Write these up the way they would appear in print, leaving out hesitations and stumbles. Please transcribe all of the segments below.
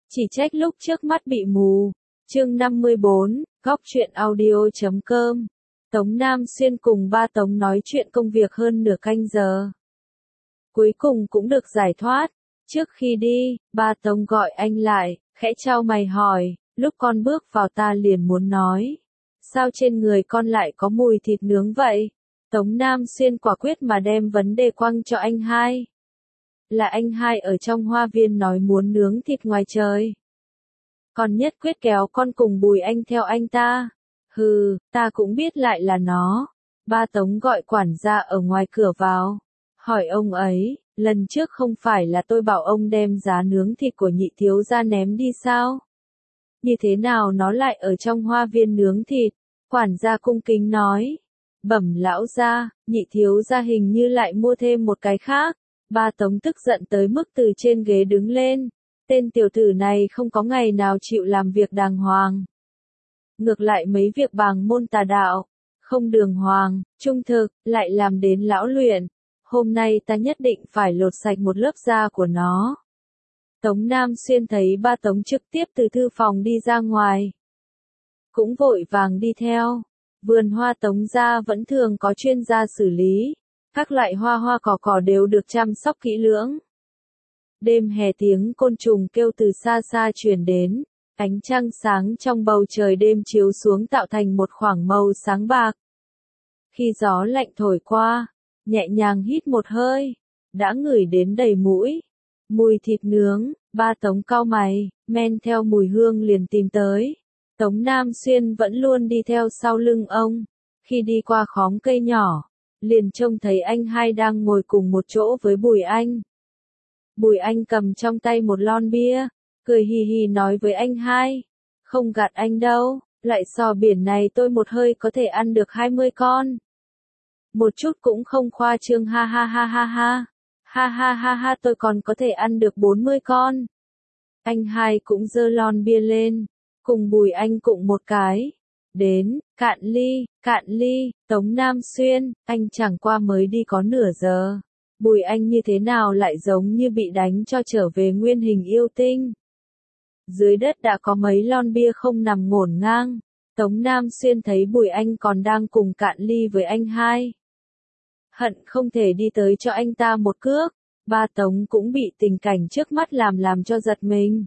Chỉ trách lúc trước mắt bị mù. Chương 54, góc truyện audio.com. Tống Nam Xuyên cùng ba Tống nói chuyện công việc hơn nửa canh giờ. Cuối cùng cũng được giải thoát. Trước khi đi, ba Tống gọi anh lại, khẽ chau mày hỏi, lúc con bước vào ta liền muốn nói. Sao trên người con lại có mùi thịt nướng vậy? Tống Nam Xuyên quả quyết mà đem vấn đề quăng cho anh hai. Là anh hai ở trong hoa viên nói muốn nướng thịt ngoài trời. Còn nhất quyết kéo con cùng Bùi Anh theo anh ta. Hừ, ta cũng biết lại là nó. Ba Tống gọi quản gia ở ngoài cửa vào. Hỏi ông ấy, lần trước không phải là tôi bảo ông đem giá nướng thịt của nhị thiếu gia ném đi sao? Như thế nào nó lại ở trong hoa viên nướng thịt? Quản gia cung kính nói. Bẩm lão gia, nhị thiếu gia hình như lại mua thêm một cái khác. Ba Tống tức giận tới mức từ trên ghế đứng lên. Tên tiểu tử này không có ngày nào chịu làm việc đàng hoàng. Ngược lại mấy việc bàng môn tà đạo, không đường hoàng, trung thực, lại làm đến lão luyện. Hôm nay ta nhất định phải lột sạch một lớp da của nó. Tống Nam Xuyên thấy ba Tống trực tiếp từ thư phòng đi ra ngoài. Cũng vội vàng đi theo. Vườn hoa Tống gia vẫn thường có chuyên gia xử lý. Các loại hoa hoa cỏ đều được chăm sóc kỹ lưỡng. Đêm hè tiếng côn trùng kêu từ xa xa truyền đến, ánh trăng sáng trong bầu trời đêm chiếu xuống tạo thành một khoảng màu sáng bạc. Khi gió lạnh thổi qua, nhẹ nhàng hít một hơi, đã ngửi đến đầy mũi. Mùi thịt nướng, ba Tống cau mày, men theo mùi hương liền tìm tới. Tống Nam Xuyên vẫn luôn đi theo sau lưng ông. Khi đi qua khóm cây nhỏ, liền trông thấy anh hai đang ngồi cùng một chỗ với Bùi Anh. Bùi Anh cầm trong tay một lon bia, cười hì hì nói với anh hai. Không gạt anh đâu, loại sò biển này tôi một hơi có thể ăn được 20 con. Một chút cũng không khoa trương ha ha ha ha ha. Ha ha ha ha tôi còn có thể ăn được 40 con. Anh hai cũng giơ lon bia lên, cùng Bùi Anh cụng một cái. Đến, cạn ly, Tống Nam Xuyên, anh chẳng qua mới đi có nửa giờ. Bùi Anh như thế nào lại giống như bị đánh cho trở về nguyên hình yêu tinh. Dưới đất đã có mấy lon bia không nằm ngổn ngang. Tống Nam Xuyên thấy Bùi Anh còn đang cùng cạn ly với anh hai. Hận không thể đi tới cho anh ta một cước. Ba Tống cũng bị tình cảnh trước mắt làm cho giật mình.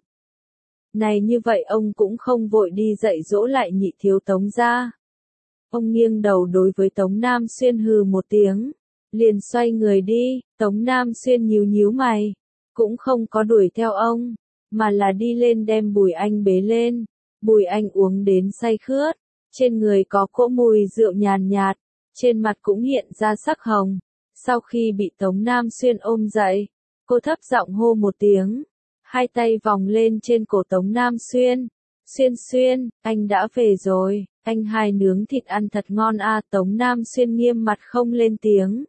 Này như vậy ông cũng không vội đi dạy dỗ lại nhị thiếu Tống gia. Ông nghiêng đầu đối với Tống Nam Xuyên hừ một tiếng. Liền xoay người đi, Tống Nam Xuyên nhíu mày. Cũng không có đuổi theo ông, mà là đi lên đem Bùi Anh bế lên. Bùi Anh uống đến say khướt, trên người có cỗ mùi rượu nhàn nhạt, trên mặt cũng hiện ra sắc hồng. Sau khi bị Tống Nam Xuyên ôm dậy, cô thấp giọng hô một tiếng, hai tay vòng lên trên cổ Tống Nam Xuyên. Xuyên, anh đã về rồi, anh hai nướng thịt ăn thật ngon à. Tống Nam Xuyên nghiêm mặt không lên tiếng.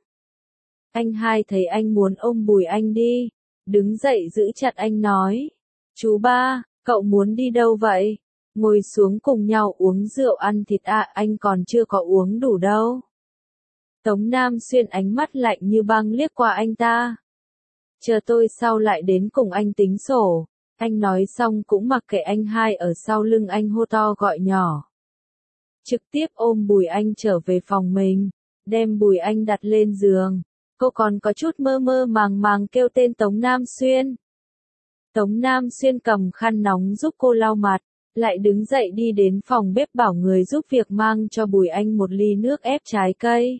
Anh hai thấy anh muốn ôm Bùi Anh đi, đứng dậy giữ chặt anh nói. Chú ba, cậu muốn đi đâu vậy? Ngồi xuống cùng nhau uống rượu ăn thịt à, anh còn chưa có uống đủ đâu. Tống Nam Xuyên ánh mắt lạnh như băng liếc qua anh ta. Chờ tôi sau lại đến cùng anh tính sổ. Anh nói xong cũng mặc kệ anh hai ở sau lưng anh hô to gọi nhỏ. Trực tiếp ôm Bùi Anh trở về phòng mình, đem Bùi Anh đặt lên giường. Cô còn có chút mơ màng kêu tên Tống Nam Xuyên. Tống Nam Xuyên cầm khăn nóng giúp cô lau mặt, lại đứng dậy đi đến phòng bếp bảo người giúp việc mang cho Bùi Anh một ly nước ép trái cây.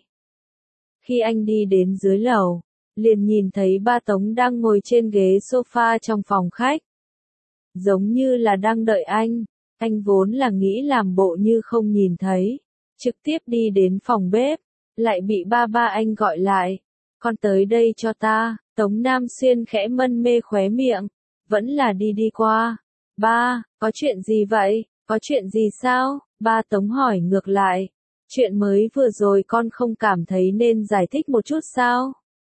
Khi anh đi đến dưới lầu, liền nhìn thấy ba Tống đang ngồi trên ghế sofa trong phòng khách. Giống như là đang đợi anh vốn là nghĩ làm bộ như không nhìn thấy, trực tiếp đi đến phòng bếp, lại bị ba anh gọi lại. Con tới đây cho ta. Tống Nam Xuyên khẽ mân mê khóe miệng, vẫn là đi qua. Ba, có chuyện gì vậy? Có chuyện gì sao? Ba Tống hỏi ngược lại. Chuyện mới vừa rồi con không cảm thấy nên giải thích một chút sao?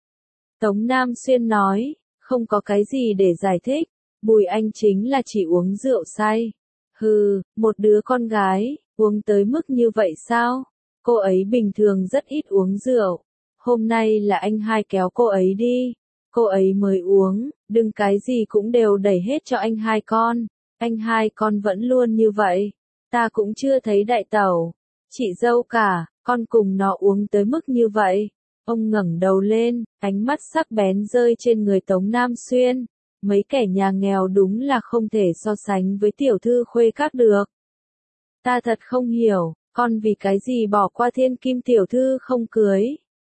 Tống Nam Xuyên nói, không có cái gì để giải thích. Bùi Anh chính là chỉ uống rượu say. Hừ, một đứa con gái, uống tới mức như vậy sao? Cô ấy bình thường rất ít uống rượu. Hôm nay là anh hai kéo cô ấy đi. cô ấy mới uống, đừng cái gì cũng đều đẩy hết cho anh hai con. Anh hai con vẫn luôn như vậy. Ta cũng chưa thấy đại tẩu, chị dâu cả, con cùng nó uống tới mức như vậy. Ông ngẩng đầu lên, ánh mắt sắc bén rơi trên người Tống Nam Xuyên. Mấy kẻ nhà nghèo đúng là không thể so sánh với tiểu thư khuê các được. Ta thật không hiểu, con vì cái gì bỏ qua thiên kim tiểu thư không cưới.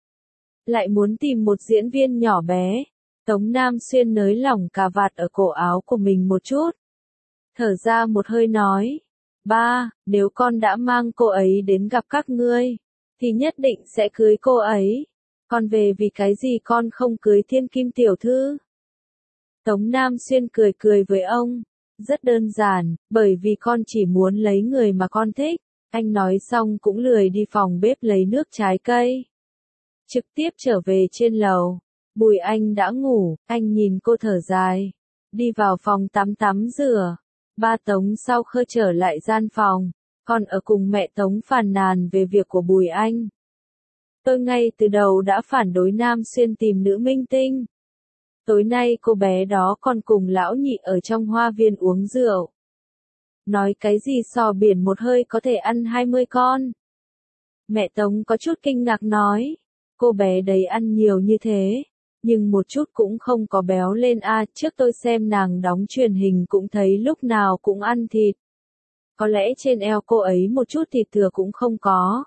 Lại muốn tìm một diễn viên nhỏ bé. Tống Nam Xuyên nới lỏng cà vạt ở cổ áo của mình một chút. Thở ra một hơi nói. Ba, nếu con đã mang cô ấy đến gặp các ngươi, thì nhất định sẽ cưới cô ấy. Còn về vì cái gì con không cưới thiên kim tiểu thư? Tống Nam Xuyên cười cười với ông. Rất đơn giản, bởi vì con chỉ muốn lấy người mà con thích. Anh nói xong cũng lười đi phòng bếp lấy nước trái cây. Trực tiếp trở về trên lầu. Bùi Anh đã ngủ, anh nhìn cô thở dài. Đi vào phòng tắm rửa. Ba Tống sau khi trở lại gian phòng, còn ở cùng mẹ Tống phàn nàn về việc của Bùi Anh. Tôi ngay từ đầu đã phản đối Nam Xuyên tìm nữ minh tinh. Tối nay cô bé đó còn cùng lão nhị ở trong hoa viên uống rượu. Nói cái gì sò biển một hơi có thể ăn 20 con. Mẹ Tống có chút kinh ngạc nói, cô bé đấy ăn nhiều như thế, nhưng một chút cũng không có béo lên trước tôi xem nàng đóng truyền hình cũng thấy lúc nào cũng ăn thịt. Có lẽ trên eo cô ấy một chút thịt thừa cũng không có.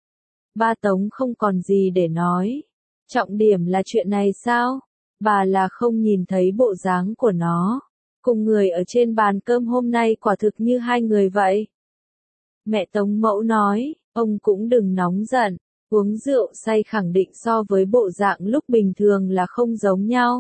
Ba Tống không còn gì để nói. Trọng điểm là chuyện này sao? Bà là không nhìn thấy bộ dáng của nó. Cùng người ở trên bàn cơm hôm nay quả thực như hai người vậy. Mẹ Tống Mẫu nói, ông cũng đừng nóng giận. Uống rượu say khẳng định so với bộ dạng lúc bình thường là không giống nhau.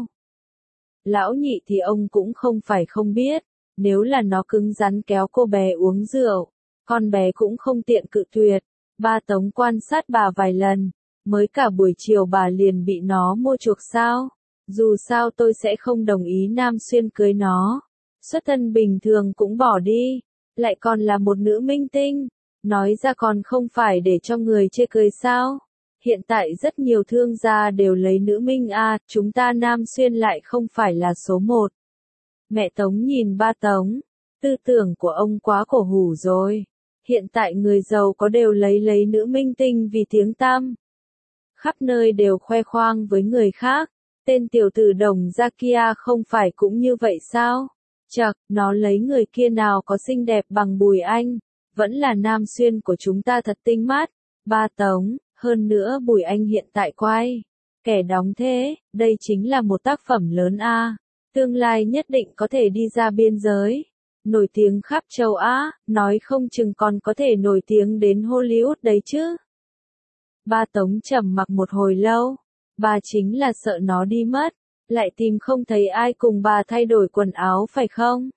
Lão nhị thì ông cũng không phải không biết, nếu là nó cứng rắn kéo cô bé uống rượu, con bé cũng không tiện cự tuyệt. Ba Tống quan sát bà vài lần, mới cả buổi chiều bà liền bị nó mua chuộc sao. Dù sao tôi sẽ không đồng ý Nam Xuyên cưới nó. Xuất thân bình thường cũng bỏ đi, lại còn là một nữ minh tinh. Nói ra còn không phải để cho người chê cười sao? Hiện tại rất nhiều thương gia đều lấy nữ minh chúng ta Nam Xuyên lại không phải là số một. Mẹ Tống nhìn ba Tống, tư tưởng của ông quá cổ hủ rồi. Hiện tại người giàu có đều lấy nữ minh tinh vì tiếng tăm. Khắp nơi đều khoe khoang với người khác. Tên tiểu tử Đồng gia kia không phải cũng như vậy sao? Chậc, nó lấy người kia nào có xinh đẹp bằng Bùi Anh. Vẫn là Nam Xuyên của chúng ta thật tinh mắt. Ba Tống, hơn nữa Bùi Anh hiện tại quay. Kẻ đóng thế, đây chính là một tác phẩm lớn Tương lai nhất định có thể đi ra biên giới. Nổi tiếng khắp châu Á, nói không chừng còn có thể nổi tiếng đến Hollywood đấy chứ. Ba Tống trầm mặc một hồi lâu. Bà chính là sợ nó đi mất. Lại tìm không thấy ai cùng bà thay đổi quần áo phải không?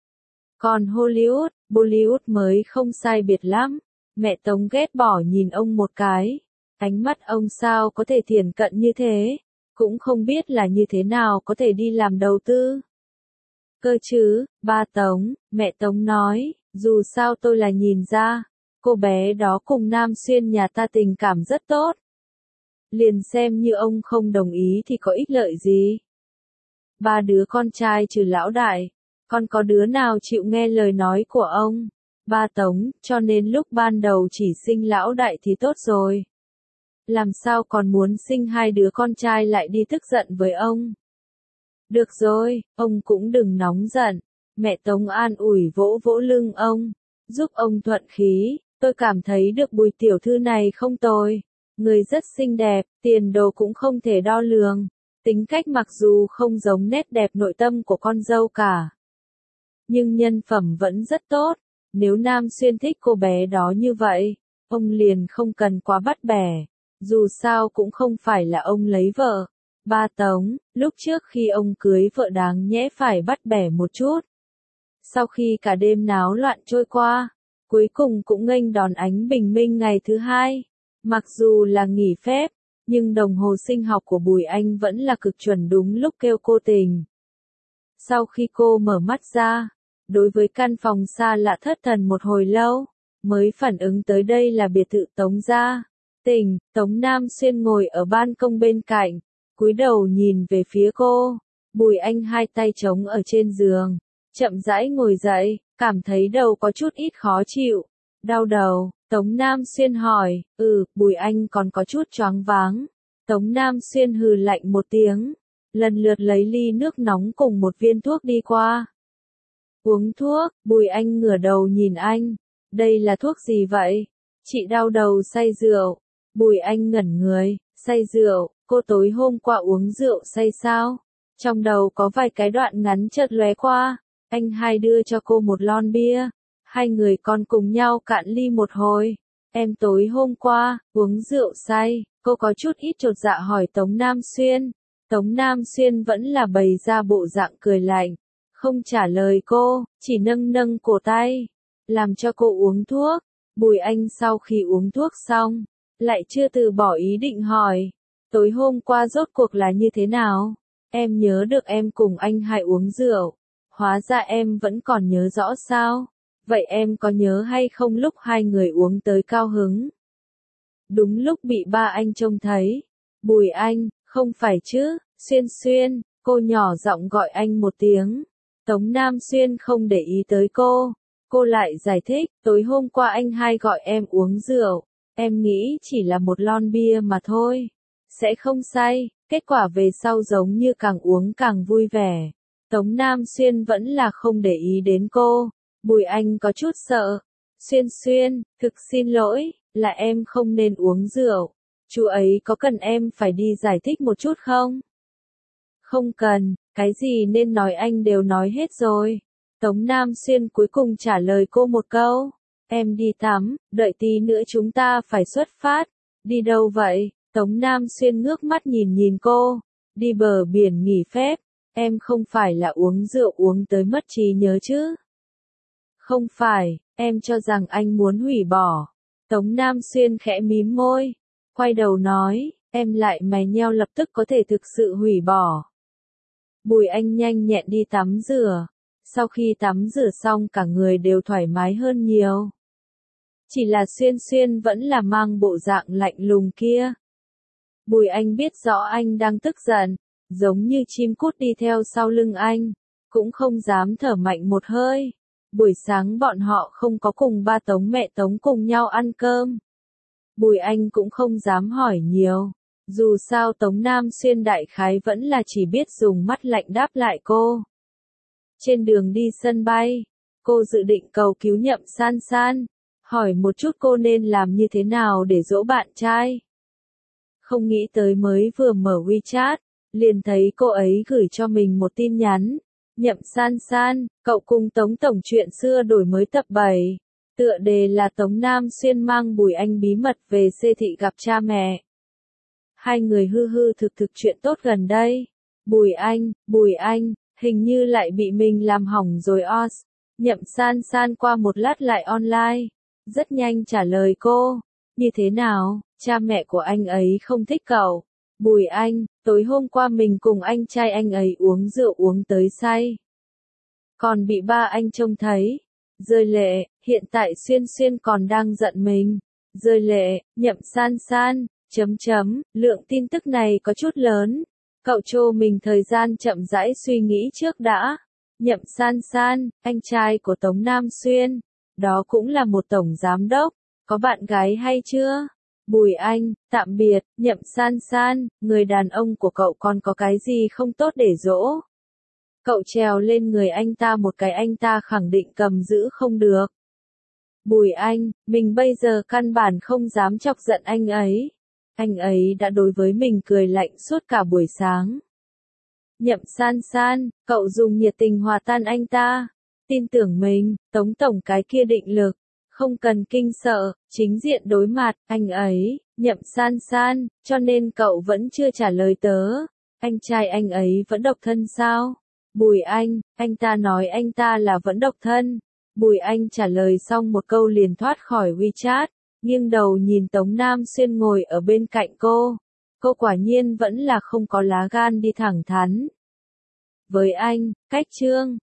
Còn Hollywood, Bollywood mới không sai biệt lắm. Mẹ Tống ghét bỏ nhìn ông một cái. Ánh mắt ông sao có thể thiển cận như thế? Cũng không biết là như thế nào có thể đi làm đầu tư. Cơ chứ, ba Tống, mẹ Tống nói, dù sao tôi là nhìn ra. Cô bé đó cùng Nam Xuyên nhà ta tình cảm rất tốt. Liền xem như ông không đồng ý thì có ích lợi gì. Ba đứa con trai trừ lão đại. Còn có đứa nào chịu nghe lời nói của ông? Ba Tống, cho nên lúc ban đầu chỉ sinh lão đại thì tốt rồi. Làm sao còn muốn sinh hai đứa con trai lại đi tức giận với ông? Được rồi, ông cũng đừng nóng giận. Mẹ Tống an ủi vỗ vỗ lưng ông, giúp ông thuận khí. Tôi cảm thấy được Bùi tiểu thư này không tồi. Người rất xinh đẹp, tiền đồ cũng không thể đo lường. Tính cách mặc dù không giống nét đẹp nội tâm của con dâu cả. Nhưng nhân phẩm vẫn rất tốt. Nếu Nam Xuyên thích cô bé đó như vậy, ông liền không cần quá bắt bẻ. Dù sao cũng không phải là ông lấy vợ. Ba Tống, lúc trước khi ông cưới vợ đáng nhẽ phải bắt bẻ một chút. Sau khi cả đêm náo loạn trôi qua, cuối cùng cũng nghênh đón ánh bình minh ngày thứ hai. Mặc dù là nghỉ phép, nhưng đồng hồ sinh học của Bùi Anh vẫn là cực chuẩn đúng lúc kêu cô tỉnh. Sau khi cô mở mắt ra, đối với căn phòng xa lạ thất thần một hồi lâu, mới phản ứng tới đây là biệt thự Tống gia. Tỉnh, Tống Nam Xuyên ngồi ở ban công bên cạnh, cúi đầu nhìn về phía cô. Bùi Anh hai tay trống ở trên giường, chậm rãi ngồi dậy, cảm thấy đầu có chút ít khó chịu. Đau đầu, Tống Nam Xuyên hỏi, Bùi Anh còn có chút choáng váng. Tống Nam Xuyên hừ lạnh một tiếng, lần lượt lấy ly nước nóng cùng một viên thuốc đi qua. Uống thuốc, Bùi Anh ngửa đầu nhìn anh, đây là thuốc gì vậy? Chị đau đầu say rượu. Bùi Anh ngẩn người, say rượu, cô tối hôm qua uống rượu say sao? Trong đầu có vài cái đoạn ngắn chợt lóe qua, anh hai đưa cho cô một lon bia, hai người còn cùng nhau cạn ly một hồi. Em tối hôm qua, uống rượu say, cô có chút ít chột dạ hỏi Tống Nam Xuyên. Tống Nam Xuyên vẫn là bày ra bộ dạng cười lạnh, không trả lời cô, chỉ nâng nâng cổ tay, làm cho cô uống thuốc. Bùi Anh sau khi uống thuốc xong, lại chưa từ bỏ ý định hỏi, tối hôm qua rốt cuộc là như thế nào? Em nhớ được em cùng anh hai uống rượu, hóa ra em vẫn còn nhớ rõ sao? Vậy em có nhớ hay không lúc hai người uống tới cao hứng? Đúng lúc bị ba anh trông thấy. Bùi Anh, không phải chứ, Xuyên Xuyên, cô nhỏ giọng gọi anh một tiếng. Tống Nam Xuyên không để ý tới cô lại giải thích, tối hôm qua anh hai gọi em uống rượu, em nghĩ chỉ là một lon bia mà thôi, sẽ không say, kết quả về sau giống như càng uống càng vui vẻ. Tống Nam Xuyên vẫn là không để ý đến cô. Bùi Anh có chút sợ. Xuyên Xuyên, thực xin lỗi, là em không nên uống rượu. Chú ấy có cần em phải đi giải thích một chút không? Không cần, cái gì nên nói anh đều nói hết rồi. Tống Nam Xuyên cuối cùng trả lời cô một câu. Em đi tắm, đợi tí nữa chúng ta phải xuất phát. Đi đâu vậy? Tống Nam Xuyên ngước mắt nhìn nhìn cô. Đi bờ biển nghỉ phép. Em không phải là uống rượu uống tới mất trí nhớ chứ? Không phải, em cho rằng anh muốn hủy bỏ. Tống Nam Xuyên khẽ mím môi, quay đầu nói, em lại mày nheo lập tức có thể thực sự hủy bỏ. Bùi Anh nhanh nhẹn đi tắm rửa. Sau khi tắm rửa xong cả người đều thoải mái hơn nhiều. Chỉ là Xuyên Xuyên vẫn là mang bộ dạng lạnh lùng kia. Bùi Anh biết rõ anh đang tức giận, giống như chim cút đi theo sau lưng anh, cũng không dám thở mạnh một hơi. Buổi sáng bọn họ không có cùng ba Tống mẹ Tống cùng nhau ăn cơm. Bùi Anh cũng không dám hỏi nhiều. Dù sao Tống Nam Xuyên đại khái vẫn là chỉ biết dùng mắt lạnh đáp lại cô. Trên đường đi sân bay, cô dự định cầu cứu Nhậm San San, hỏi một chút cô nên làm như thế nào để dỗ bạn trai. Không nghĩ tới mới vừa mở WeChat, liền thấy cô ấy gửi cho mình một tin nhắn. Nhậm San San, cậu cùng Tống Tổng chuyện xưa đổi mới tập 7. Tựa đề là Tống Nam Xuyên mang Bùi Anh bí mật về siêu thị gặp cha mẹ. Hai người hư hư thực thực chuyện tốt gần đây. Bùi Anh, hình như lại bị mình làm hỏng rồi os. Nhậm San San qua một lát lại online. Rất nhanh trả lời cô. Như thế nào, cha mẹ của anh ấy không thích cậu. Bùi Anh, tối hôm qua mình cùng anh trai anh ấy uống rượu uống tới say. Còn bị ba anh trông thấy. Rơi lệ, hiện tại Xuyên Xuyên còn đang giận mình. Rơi lệ, Nhậm San San, lượng tin tức này có chút lớn. Cậu cho mình thời gian chậm rãi suy nghĩ trước đã. Nhậm San San, anh trai của Tống Nam Xuyên. Đó cũng là một tổng giám đốc. Có bạn gái hay chưa? Bùi Anh, tạm biệt, Nhậm San San, người đàn ông của cậu còn có cái gì không tốt để dỗ? Cậu trèo lên người anh ta một cái anh ta khẳng định cầm giữ không được. Bùi Anh, mình bây giờ căn bản không dám chọc giận anh ấy. Anh ấy đã đối với mình cười lạnh suốt cả buổi sáng. Nhậm San San, cậu dùng nhiệt tình hòa tan anh ta. Tin tưởng mình, Tống Tổng cái kia định lực. Không cần kinh sợ, chính diện đối mặt, anh ấy, Nhậm San San, cho nên cậu vẫn chưa trả lời tớ. Anh trai anh ấy vẫn độc thân sao? Bùi anh ta nói anh ta là vẫn độc thân. Bùi Anh trả lời xong một câu liền thoát khỏi WeChat, nghiêng đầu nhìn Tống Nam Xuyên ngồi ở bên cạnh cô. Cô quả nhiên vẫn là không có lá gan đi thẳng thắn. Với anh, cách chương